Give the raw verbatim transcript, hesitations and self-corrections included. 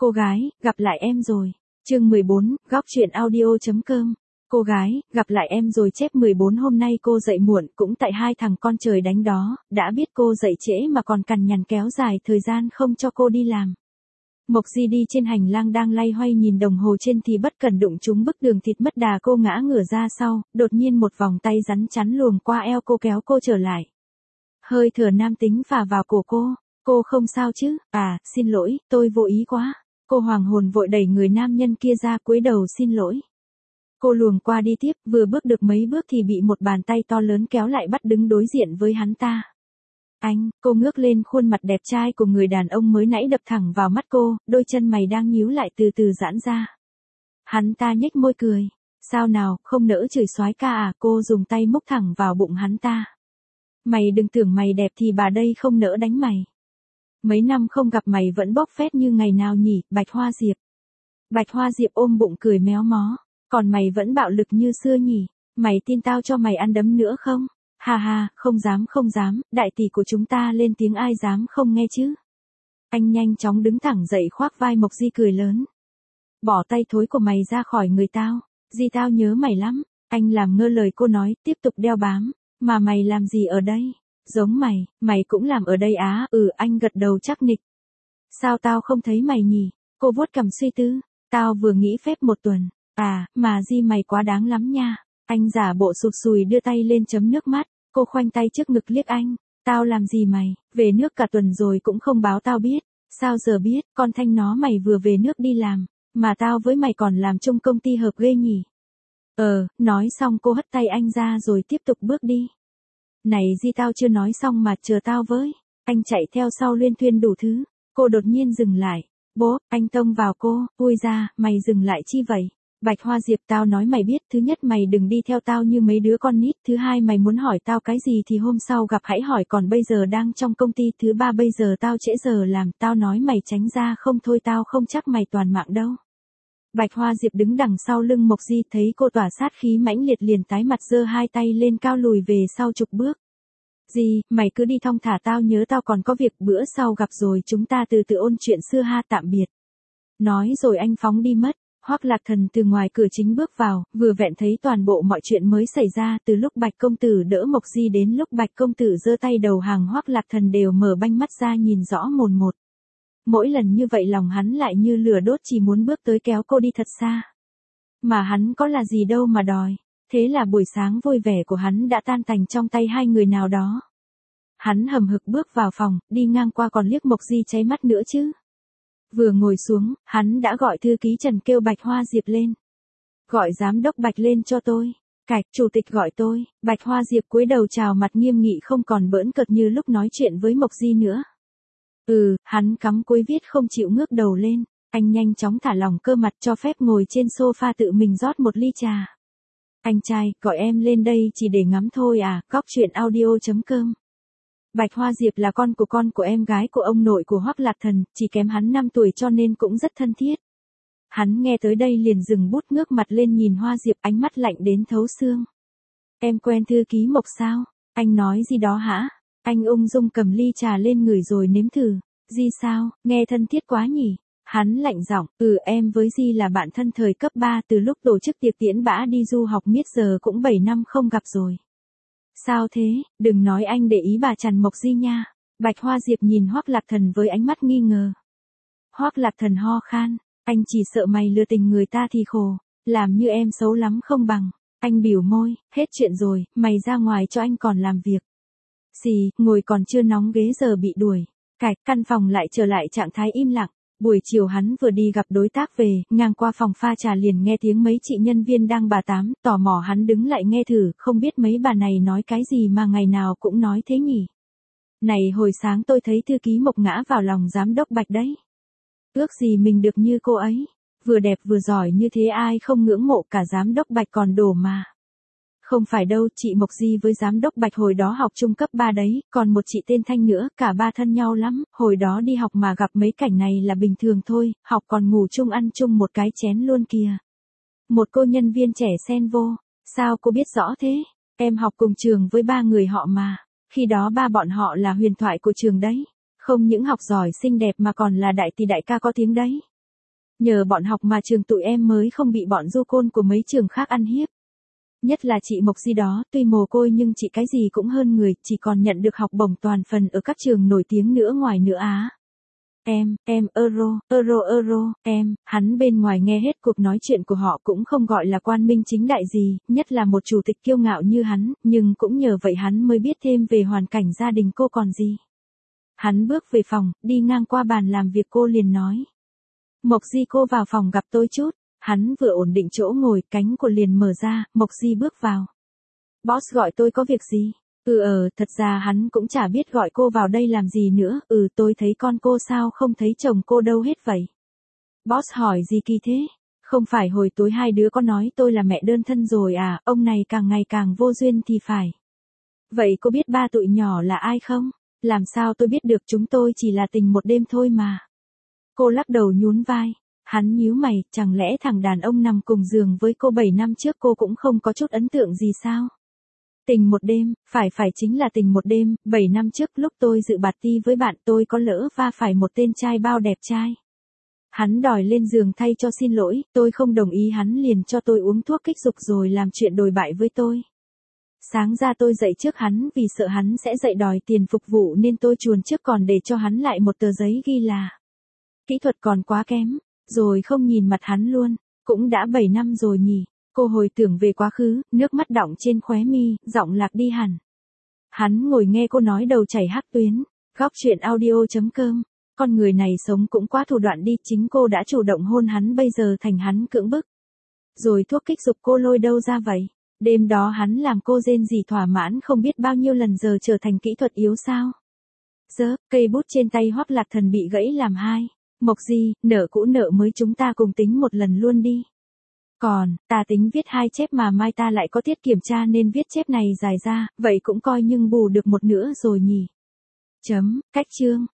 Cô gái, gặp lại em rồi. Chương mười bốn, góc truyện audio.com. Cô gái, gặp lại em rồi chép mười bốn hôm nay cô dậy muộn cũng tại hai thằng con trời đánh đó, đã biết cô dậy trễ mà còn cằn nhằn kéo dài thời gian không cho cô đi làm. Mộc Di đi trên hành lang đang lay hoay nhìn đồng hồ trên thì bất cẩn đụng trúng bức đường thịt mất đà, cô ngã ngửa ra sau, đột nhiên một vòng tay rắn chắn luồn qua eo cô kéo cô trở lại. Hơi thở nam tính phả vào cổ cô, cô không sao chứ? À, xin lỗi, tôi vô ý quá. Cô hoàng hồn vội đẩy người nam nhân kia ra, cúi đầu xin lỗi. Cô luồn qua đi tiếp, vừa bước được mấy bước thì bị một bàn tay to lớn kéo lại bắt đứng đối diện với hắn ta. Anh, cô ngước lên khuôn mặt đẹp trai của người đàn ông mới nãy đập thẳng vào mắt cô, đôi chân mày đang nhíu lại từ từ giãn ra. Hắn ta nhếch môi cười. Sao nào, không nỡ chửi soái ca à? Cô dùng tay múc thẳng vào bụng hắn ta. Mày đừng tưởng mày đẹp thì bà đây không nỡ đánh mày. Mấy năm không gặp mày vẫn bốc phét như ngày nào nhỉ, Bạch Hoa Diệp. Bạch Hoa Diệp ôm bụng cười méo mó. Còn mày vẫn bạo lực như xưa nhỉ, mày tin tao cho mày ăn đấm nữa không? Ha ha, không dám không dám, đại tỷ của chúng ta lên tiếng ai dám không nghe chứ? Anh nhanh chóng đứng thẳng dậy khoác vai Mộc Di cười lớn. Bỏ tay thối của mày ra khỏi người tao, Di tao nhớ mày lắm. Anh làm ngơ lời cô nói, tiếp tục đeo bám. Mà mày làm gì ở đây? Giống mày, mày cũng làm ở đây á? Ừ, anh gật đầu chắc nịch. Sao tao không thấy mày nhỉ? Cô vuốt cằm suy tư. Tao vừa nghỉ phép một tuần. À, mà Di mày quá đáng lắm nha. Anh giả bộ sụt sùi đưa tay lên chấm nước mắt. Cô khoanh tay trước ngực liếc anh. Tao làm gì mày? Về nước cả tuần rồi cũng không báo tao biết. Sao giờ biết? Con Thanh nó mày vừa về nước đi làm. Mà tao với mày còn làm chung công ty hợp ghê nhỉ? Ờ, nói xong cô hất tay anh ra rồi tiếp tục bước đi. Này Di tao chưa nói xong mà, chờ tao với. Anh chạy theo sau luyên thuyên đủ thứ. Cô đột nhiên dừng lại. Bố, anh tông vào cô, ui ra, mày dừng lại chi vậy? Bạch Hoa Diệp, tao nói mày biết, thứ nhất mày đừng đi theo tao như mấy đứa con nít, thứ hai mày muốn hỏi tao cái gì thì hôm sau gặp hãy hỏi, còn bây giờ đang trong công ty, thứ ba bây giờ tao trễ giờ làm, tao nói mày tránh ra không thôi tao không chắc mày toàn mạng đâu. Bạch Hoa Diệp đứng đằng sau lưng Mộc Di thấy cô tỏa sát khí mãnh liệt liền tái mặt giơ hai tay lên cao lùi về sau chục bước. Di, mày cứ đi thong thả, tao nhớ tao còn có việc, bữa sau gặp rồi chúng ta từ từ ôn chuyện xưa ha, tạm biệt. Nói rồi anh phóng đi mất. Hoắc Lạc Thần từ ngoài cửa chính bước vào, vừa vẹn thấy toàn bộ mọi chuyện mới xảy ra, từ lúc Bạch công tử đỡ Mộc Di đến lúc Bạch công tử giơ tay đầu hàng, Hoắc Lạc Thần đều mở banh mắt ra nhìn rõ mồn một. Mỗi lần như vậy lòng hắn lại như lửa đốt, chỉ muốn bước tới kéo cô đi thật xa. Mà hắn có là gì đâu mà đòi. Thế là buổi sáng vui vẻ của hắn đã tan tành trong tay hai người nào đó. Hắn hầm hực bước vào phòng, đi ngang qua còn liếc Mộc Di cháy mắt nữa chứ. Vừa ngồi xuống, hắn đã gọi thư ký Trần kêu Bạch Hoa Diệp lên. Gọi giám đốc Bạch lên cho tôi. Cạch, chủ tịch gọi tôi. Bạch Hoa Diệp cúi đầu chào mặt nghiêm nghị, không còn bỡn cợt như lúc nói chuyện với Mộc Di nữa. Ừ, hắn cắm cúi viết không chịu ngước đầu lên. Anh nhanh chóng thả lỏng cơ mặt cho phép ngồi trên sofa tự mình rót một ly trà. Anh trai, gọi em lên đây chỉ để ngắm thôi à? Góc truyện audio.com. Bạch Hoa Diệp là con của con của em gái của ông nội của Hoắc Lạc Thần, chỉ kém hắn năm tuổi cho nên cũng rất thân thiết. Hắn nghe tới đây liền dừng bút, ngước mặt lên nhìn Hoa Diệp, ánh mắt lạnh đến thấu xương. Em quen thư ký Mộc sao? Anh nói gì đó hả? Anh ung dung cầm ly trà lên ngửi rồi nếm thử. Di sao, nghe thân thiết quá nhỉ? Hắn lạnh giọng, ừ em với Di là bạn thân thời cấp ba, từ lúc tổ chức tiệc tiễn bã đi du học miết giờ cũng bảy năm không gặp rồi. Sao thế, đừng nói anh để ý bà Trần Mộc Di nha. Bạch Hoa Diệp nhìn Hoắc Lạc Thần với ánh mắt nghi ngờ. Hoắc Lạc Thần ho khan, anh chỉ sợ mày lừa tình người ta thì khổ, làm như em xấu lắm không bằng. Anh bỉu môi, hết chuyện rồi, mày ra ngoài cho anh còn làm việc. Xì, ngồi còn chưa nóng ghế giờ bị đuổi. Cạch, căn phòng lại trở lại trạng thái im lặng. Buổi chiều hắn vừa đi gặp đối tác về, ngang qua phòng pha trà liền nghe tiếng mấy chị nhân viên đang bà tám, tò mò hắn đứng lại nghe thử, không biết mấy bà này nói cái gì mà ngày nào cũng nói thế nhỉ. Này hồi sáng tôi thấy thư ký Mộc ngã vào lòng giám đốc Bạch đấy. Ước gì mình được như cô ấy, vừa đẹp vừa giỏi như thế ai không ngưỡng mộ, cả giám đốc Bạch còn đổ mà. Không phải đâu, chị Mộc Di với giám đốc Bạch hồi đó học trung cấp ba đấy, còn một chị tên Thanh nữa, cả ba thân nhau lắm, hồi đó đi học mà gặp mấy cảnh này là bình thường thôi, học còn ngủ chung ăn chung một cái chén luôn kìa. Một cô nhân viên trẻ xen vô, sao cô biết rõ thế? Em học cùng trường với ba người họ mà, khi đó ba bọn họ là huyền thoại của trường đấy, không những học giỏi xinh đẹp mà còn là đại tỷ đại ca có tiếng đấy. Nhờ bọn học mà trường tụi em mới không bị bọn du côn của mấy trường khác ăn hiếp. Nhất là chị Mộc Di đó, tuy mồ côi nhưng chị cái gì cũng hơn người, chỉ còn nhận được học bổng toàn phần ở các trường nổi tiếng nữa ngoài nữa Á. Em, em, euro, euro, euro, em, hắn bên ngoài nghe hết cuộc nói chuyện của họ cũng không gọi là quan minh chính đại gì, nhất là một chủ tịch kiêu ngạo như hắn, nhưng cũng nhờ vậy hắn mới biết thêm về hoàn cảnh gia đình cô còn gì. Hắn bước về phòng, đi ngang qua bàn làm việc cô liền nói. Mộc Di cô vào phòng gặp tôi chút. Hắn vừa ổn định chỗ ngồi, cánh của liền mở ra, Mộc Di bước vào. Boss gọi tôi có việc gì? Ừ ờ, thật ra hắn cũng chả biết gọi cô vào đây làm gì nữa, ừ tôi thấy con cô sao không thấy chồng cô đâu hết vậy. Boss hỏi gì kỳ thế? Không phải hồi tối hai đứa có nói tôi là mẹ đơn thân rồi à, ông này càng ngày càng vô duyên thì phải. Vậy cô biết ba tụi nhỏ là ai không? Làm sao tôi biết được, chúng tôi chỉ là tình một đêm thôi mà. Cô lắc đầu nhún vai. Hắn nhíu mày, chẳng lẽ thằng đàn ông nằm cùng giường với cô bảy năm trước cô cũng không có chút ấn tượng gì sao? Tình một đêm, phải phải chính là tình một đêm, bảy năm trước lúc tôi dự party với bạn tôi có lỡ va phải một tên trai bao đẹp trai. Hắn đòi lên giường thay cho xin lỗi, tôi không đồng ý, hắn liền cho tôi uống thuốc kích dục rồi làm chuyện đồi bại với tôi. Sáng ra tôi dậy trước hắn vì sợ hắn sẽ dậy đòi tiền phục vụ nên tôi chuồn trước còn để cho hắn lại một tờ giấy ghi là kỹ thuật còn quá kém. Rồi không nhìn mặt hắn luôn, cũng đã bảy năm rồi nhỉ. Cô hồi tưởng về quá khứ, nước mắt đọng trên khóe mi, giọng lạc đi hẳn. Hắn ngồi nghe cô nói đầu chảy hắc tuyến. Góc chuyện audio chấm com. Con người này sống cũng quá thủ đoạn đi, chính cô đã chủ động hôn hắn bây giờ thành hắn cưỡng bức. Rồi thuốc kích dục cô lôi đâu ra vậy? Đêm đó hắn làm cô rên rỉ thỏa mãn không biết bao nhiêu lần, giờ trở thành kỹ thuật yếu sao? Dớ, cây bút trên tay Hoắc Lạc Thần bị gãy làm hai. Mộc Di, nợ cũ nợ mới chúng ta cùng tính một lần luôn đi. Còn, ta tính viết hai chép mà mai ta lại có tiết kiểm tra nên viết chép này dài ra, vậy cũng coi nhưng bù được một nửa rồi nhỉ. Chấm, cách chương.